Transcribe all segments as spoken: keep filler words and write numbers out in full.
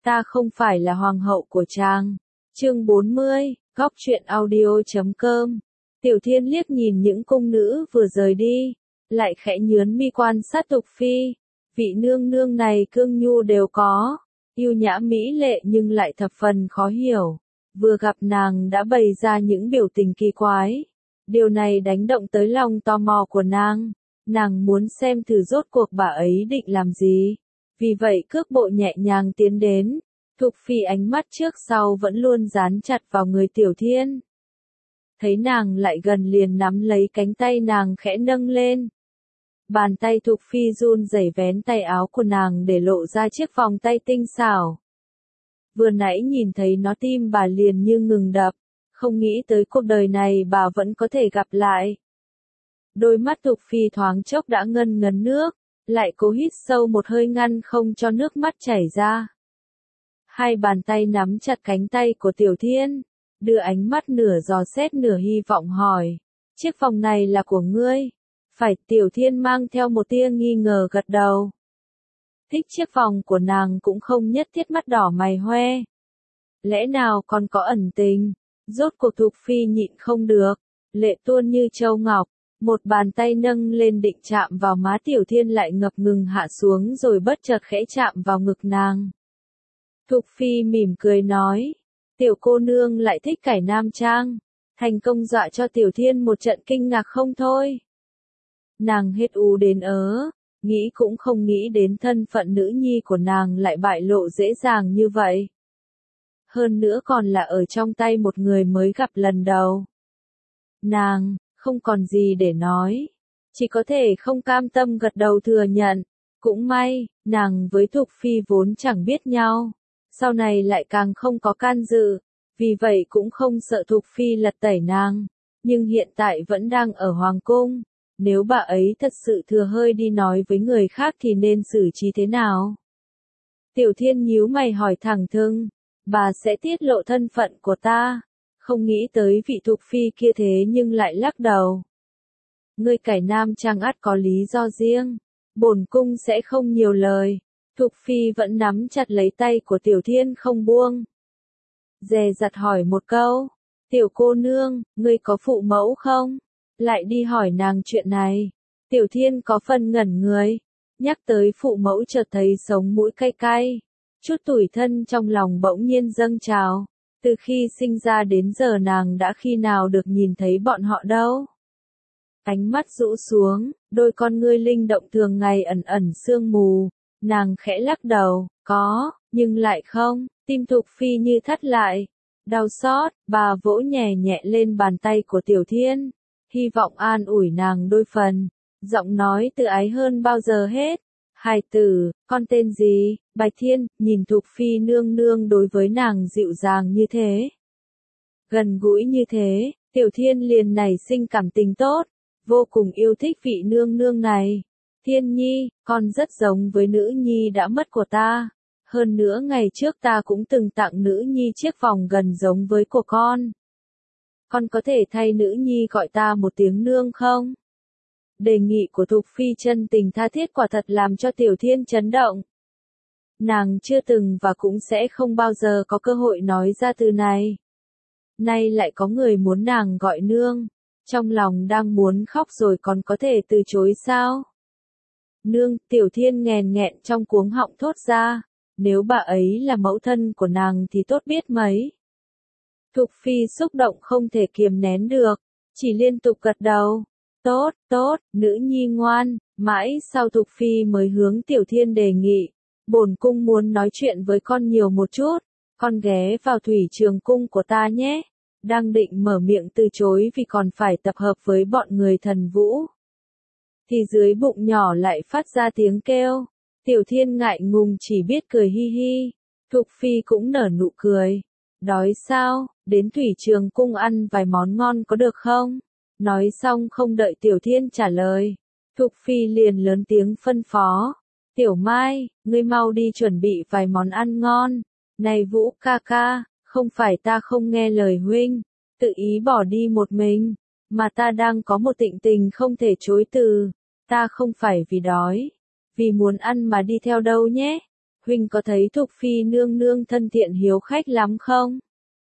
ta không phải là hoàng hậu của chàng. Chương bốn mươi, góc truyện audio chấm com. Tiểu Thiên liếc nhìn những cung nữ vừa rời đi, lại khẽ nhướng mi quan sát Thục Phi. Vị nương nương này cương nhu đều có, yêu nhã mỹ lệ nhưng lại thập phần khó hiểu. Vừa gặp nàng đã bày ra những biểu tình kỳ quái. Điều này đánh động tới lòng tò mò của nàng. Nàng muốn xem thử rốt cuộc bà ấy định làm gì. Vì vậy cước bộ nhẹ nhàng tiến đến. Thục Phi ánh mắt trước sau vẫn luôn dán chặt vào người Tiểu Thiên. Thấy nàng lại gần liền nắm lấy cánh tay nàng khẽ nâng lên. Bàn tay Thục Phi run rẩy vén tay áo của nàng để lộ ra chiếc vòng tay tinh xảo. Vừa nãy nhìn thấy nó tim bà liền như ngừng đập, không nghĩ tới cuộc đời này bà vẫn có thể gặp lại. Đôi mắt Thục Phi thoáng chốc đã ngân ngấn nước, lại cố hít sâu một hơi ngăn không cho nước mắt chảy ra. Hai bàn tay nắm chặt cánh tay của Tiểu Thiên, đưa ánh mắt nửa dò xét nửa hy vọng hỏi, chiếc vòng này là của ngươi? Phải. Tiểu Thiên mang theo một tia nghi ngờ gật đầu. Thích chiếc vòng của nàng cũng không nhất thiết mắt đỏ mày hoe. Lẽ nào còn có ẩn tình? Rốt cuộc Thục Phi nhịn không được, lệ tuôn như châu ngọc, một bàn tay nâng lên định chạm vào má Tiểu Thiên lại ngập ngừng hạ xuống rồi bất chợt khẽ chạm vào ngực nàng. Thục Phi mỉm cười nói, tiểu cô nương lại thích cải nam trang, thành công dọa cho Tiểu Thiên một trận kinh ngạc không thôi. Nàng hết ú đến ớ, nghĩ cũng không nghĩ đến thân phận nữ nhi của nàng lại bại lộ dễ dàng như vậy. Hơn nữa còn là ở trong tay một người mới gặp lần đầu. Nàng, không còn gì để nói, chỉ có thể không cam tâm gật đầu thừa nhận. Cũng may, nàng với Thục Phi vốn chẳng biết nhau, sau này lại càng không có can dự, vì vậy cũng không sợ Thục Phi lật tẩy nàng, nhưng hiện tại vẫn đang ở Hoàng Cung. Nếu bà ấy thật sự thừa hơi đi nói với người khác thì nên xử trí thế nào? Tiểu Thiên nhíu mày hỏi thẳng thừng, bà sẽ tiết lộ thân phận của ta, không nghĩ tới vị Thục Phi kia thế nhưng lại lắc đầu. Ngươi cải nam trang ắt có lý do riêng, bổn cung sẽ không nhiều lời. Thục Phi vẫn nắm chặt lấy tay của Tiểu Thiên không buông. Dè dặt hỏi một câu, tiểu cô nương, ngươi có phụ mẫu không? Lại đi hỏi nàng chuyện này. Tiểu Thiên có phần ngẩn người, nhắc tới phụ mẫu chợt thấy sống mũi cay cay. Chút tủi thân trong lòng bỗng nhiên dâng trào. Từ khi sinh ra đến giờ nàng đã khi nào được nhìn thấy bọn họ đâu. Ánh mắt rũ xuống, đôi con ngươi linh động thường ngày ẩn ẩn sương mù. Nàng khẽ lắc đầu, có, nhưng lại không. Tim Thục Phi như thắt lại. Đau xót, bà vỗ nhẹ nhẹ lên bàn tay của Tiểu Thiên. Hy vọng an ủi nàng đôi phần, giọng nói từ ái hơn bao giờ hết. Hài tử, con tên gì? Bạch Thiên. Nhìn Thục Phi nương nương đối với nàng dịu dàng như thế, gần gũi như thế, Tiểu Thiên liền nảy sinh cảm tình tốt, vô cùng yêu thích vị nương nương này. Thiên Nhi, con rất giống với nữ nhi đã mất của ta. Hơn nữa ngày trước ta cũng từng tặng nữ nhi chiếc vòng gần giống với của con. Con có thể thay nữ nhi gọi ta một tiếng nương không? Đề nghị của Thục Phi chân tình tha thiết quả thật làm cho Tiểu Thiên chấn động. Nàng chưa từng và cũng sẽ không bao giờ có cơ hội nói ra từ này. Nay lại có người muốn nàng gọi nương, trong lòng đang muốn khóc rồi còn có thể từ chối sao? Nương, Tiểu Thiên nghèn nghẹn trong cuống họng thốt ra, nếu bà ấy là mẫu thân của nàng thì tốt biết mấy. Thục Phi xúc động không thể kiềm nén được, chỉ liên tục gật đầu. Tốt, tốt, nữ nhi ngoan. Mãi sau Thục Phi mới hướng Tiểu Thiên đề nghị, bổn cung muốn nói chuyện với con nhiều một chút, con ghé vào thủy trường cung của ta nhé. Đang định mở miệng từ chối vì còn phải tập hợp với bọn người Thần Vũ, thì dưới bụng nhỏ lại phát ra tiếng kêu. Tiểu Thiên ngại ngùng chỉ biết cười hi hi. Thục Phi cũng nở nụ cười. Đói sao, đến thủy trường cung ăn vài món ngon có được không? Nói xong không đợi Tiểu Thiên trả lời, Thục Phi liền lớn tiếng phân phó. Tiểu Mai, ngươi mau đi chuẩn bị vài món ăn ngon. Này Vũ ca ca, không phải ta không nghe lời huynh, tự ý bỏ đi một mình, mà ta đang có một tịnh tình không thể chối từ. Ta không phải vì đói, vì muốn ăn mà đi theo đâu nhé. huynh có thấy Thục Phi nương nương thân thiện hiếu khách lắm không?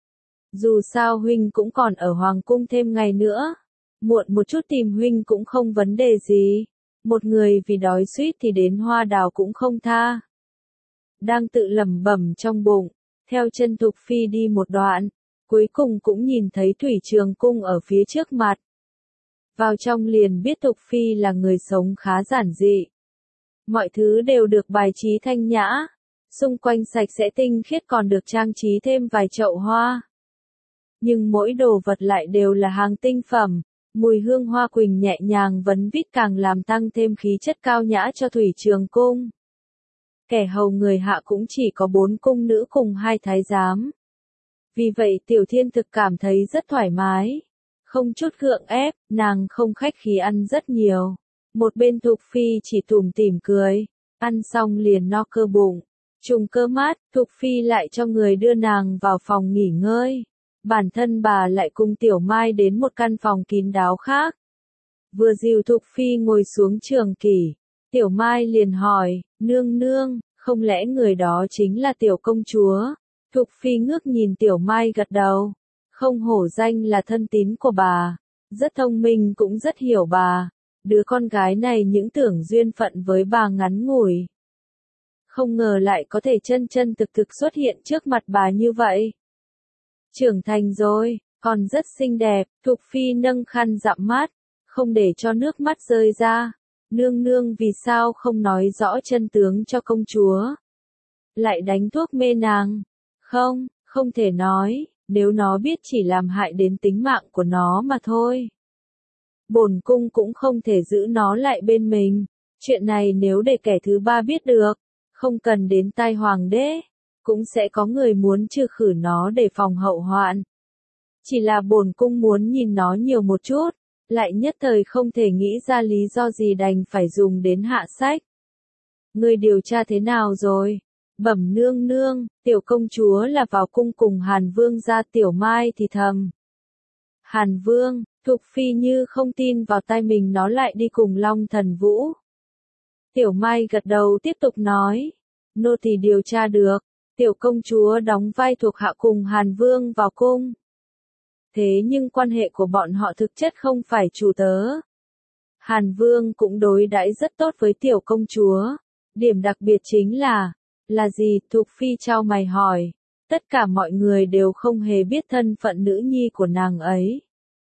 Dù sao huynh cũng còn ở hoàng cung thêm ngày nữa, muộn một chút tìm huynh cũng không vấn đề gì. Một người vì đói suýt thì đến hoa đào cũng không tha. Đang tự lẩm bẩm trong bụng, theo chân Thục Phi đi một đoạn, cuối cùng cũng nhìn thấy Thủy Trường Cung ở phía trước mặt. Vào trong liền biết Thục Phi là người sống khá giản dị. Mọi thứ đều được bài trí thanh nhã, xung quanh sạch sẽ tinh khiết còn được trang trí thêm vài chậu hoa. Nhưng mỗi đồ vật lại đều là hàng tinh phẩm, mùi hương hoa quỳnh nhẹ nhàng vấn vít càng làm tăng thêm khí chất cao nhã cho Thủy Trường Cung. Kẻ hầu người hạ cũng chỉ có bốn cung nữ cùng hai thái giám. Vì vậy Tiểu Thiên thực cảm thấy rất thoải mái. Không chút gượng ép, nàng không khách khí ăn rất nhiều. Một bên Thục Phi chỉ tủm tỉm cười, ăn xong liền no cơ bụng. Trùng cơ mát, Thục Phi lại cho người đưa nàng vào phòng nghỉ ngơi. Bản thân bà lại cùng Tiểu Mai đến một căn phòng kín đáo khác. Vừa dìu Thục Phi ngồi xuống trường kỷ, Tiểu Mai liền hỏi, nương nương, không lẽ người đó chính là Tiểu công chúa? Thục Phi ngước nhìn Tiểu Mai gật đầu. Không hổ danh là thân tín của bà, rất thông minh cũng rất hiểu bà. Đứa con gái này những tưởng duyên phận với bà ngắn ngủi. Không ngờ lại có thể chân chân thực thực xuất hiện trước mặt bà như vậy. Trưởng thành rồi, còn rất xinh đẹp, Thục Phi nâng khăn dặm mắt, không để cho nước mắt rơi ra. Nương nương vì sao không nói rõ chân tướng cho công chúa? Lại đánh thuốc mê nàng? Không, không thể nói, nếu nó biết chỉ làm hại đến tính mạng của nó mà thôi. Bổn cung cũng không thể giữ nó lại bên mình, chuyện này nếu để kẻ thứ ba biết được, không cần đến tai hoàng đế, cũng sẽ có người muốn trừ khử nó để phòng hậu hoạn. Chỉ là bổn cung muốn nhìn nó nhiều một chút, lại nhất thời không thể nghĩ ra lý do gì đành phải dùng đến hạ sách. Người điều tra thế nào rồi? Bẩm nương nương, Tiểu công chúa là vào cung cùng Hàn Vương ra. Tiểu Mai thì thầm. Hàn Vương, Thục Phi như không tin vào tai mình, nó lại đi cùng Long Thần Vũ. Tiểu Mai gật đầu tiếp tục nói, nô tỳ điều tra được, Tiểu công chúa đóng vai thuộc hạ cùng Hàn Vương vào cung. Thế nhưng quan hệ của bọn họ thực chất không phải chủ tớ. Hàn Vương cũng đối đãi rất tốt với Tiểu công chúa. Điểm đặc biệt chính là, là gì? Thục Phi chau mày hỏi. Tất cả mọi người đều không hề biết thân phận nữ nhi của nàng ấy.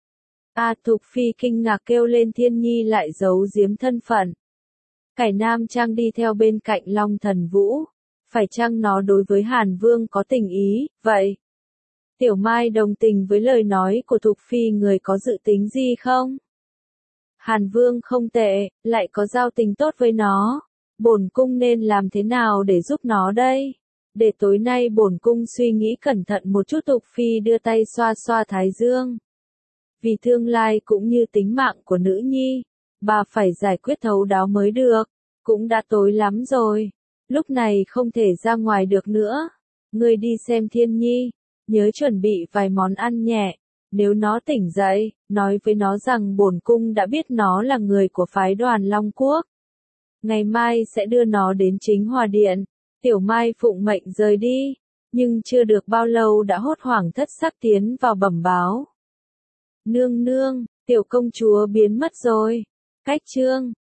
A à, Thục Phi kinh ngạc kêu lên, Thiên Nhi lại giấu giếm thân phận. Cải Nam Trang đi theo bên cạnh Long Thần Vũ. Phải chăng nó đối với Hàn Vương có tình ý, vậy? Tiểu Mai đồng tình với lời nói của Thục Phi, người có dự tính gì không? Hàn Vương không tệ, lại có giao tình tốt với nó. Bổn cung nên làm thế nào để giúp nó đây? Để tối nay bổn cung suy nghĩ cẩn thận một chút. Thục Phi đưa tay xoa xoa thái dương. Vì tương lai cũng như tính mạng của nữ nhi, bà phải giải quyết thấu đáo mới được. Cũng đã tối lắm rồi, lúc này không thể ra ngoài được nữa. Ngươi đi xem Thiên Nhi, nhớ chuẩn bị vài món ăn nhẹ. Nếu nó tỉnh dậy, nói với nó rằng bổn cung đã biết nó là người của phái Đoàn Long Quốc. Ngày mai sẽ đưa nó đến Chính Hòa Điện. Tiểu Mai phụng mệnh rời đi, nhưng chưa được bao lâu đã hốt hoảng thất sắc tiến vào bẩm báo. Nương nương, Tiểu công chúa biến mất rồi. Cách chương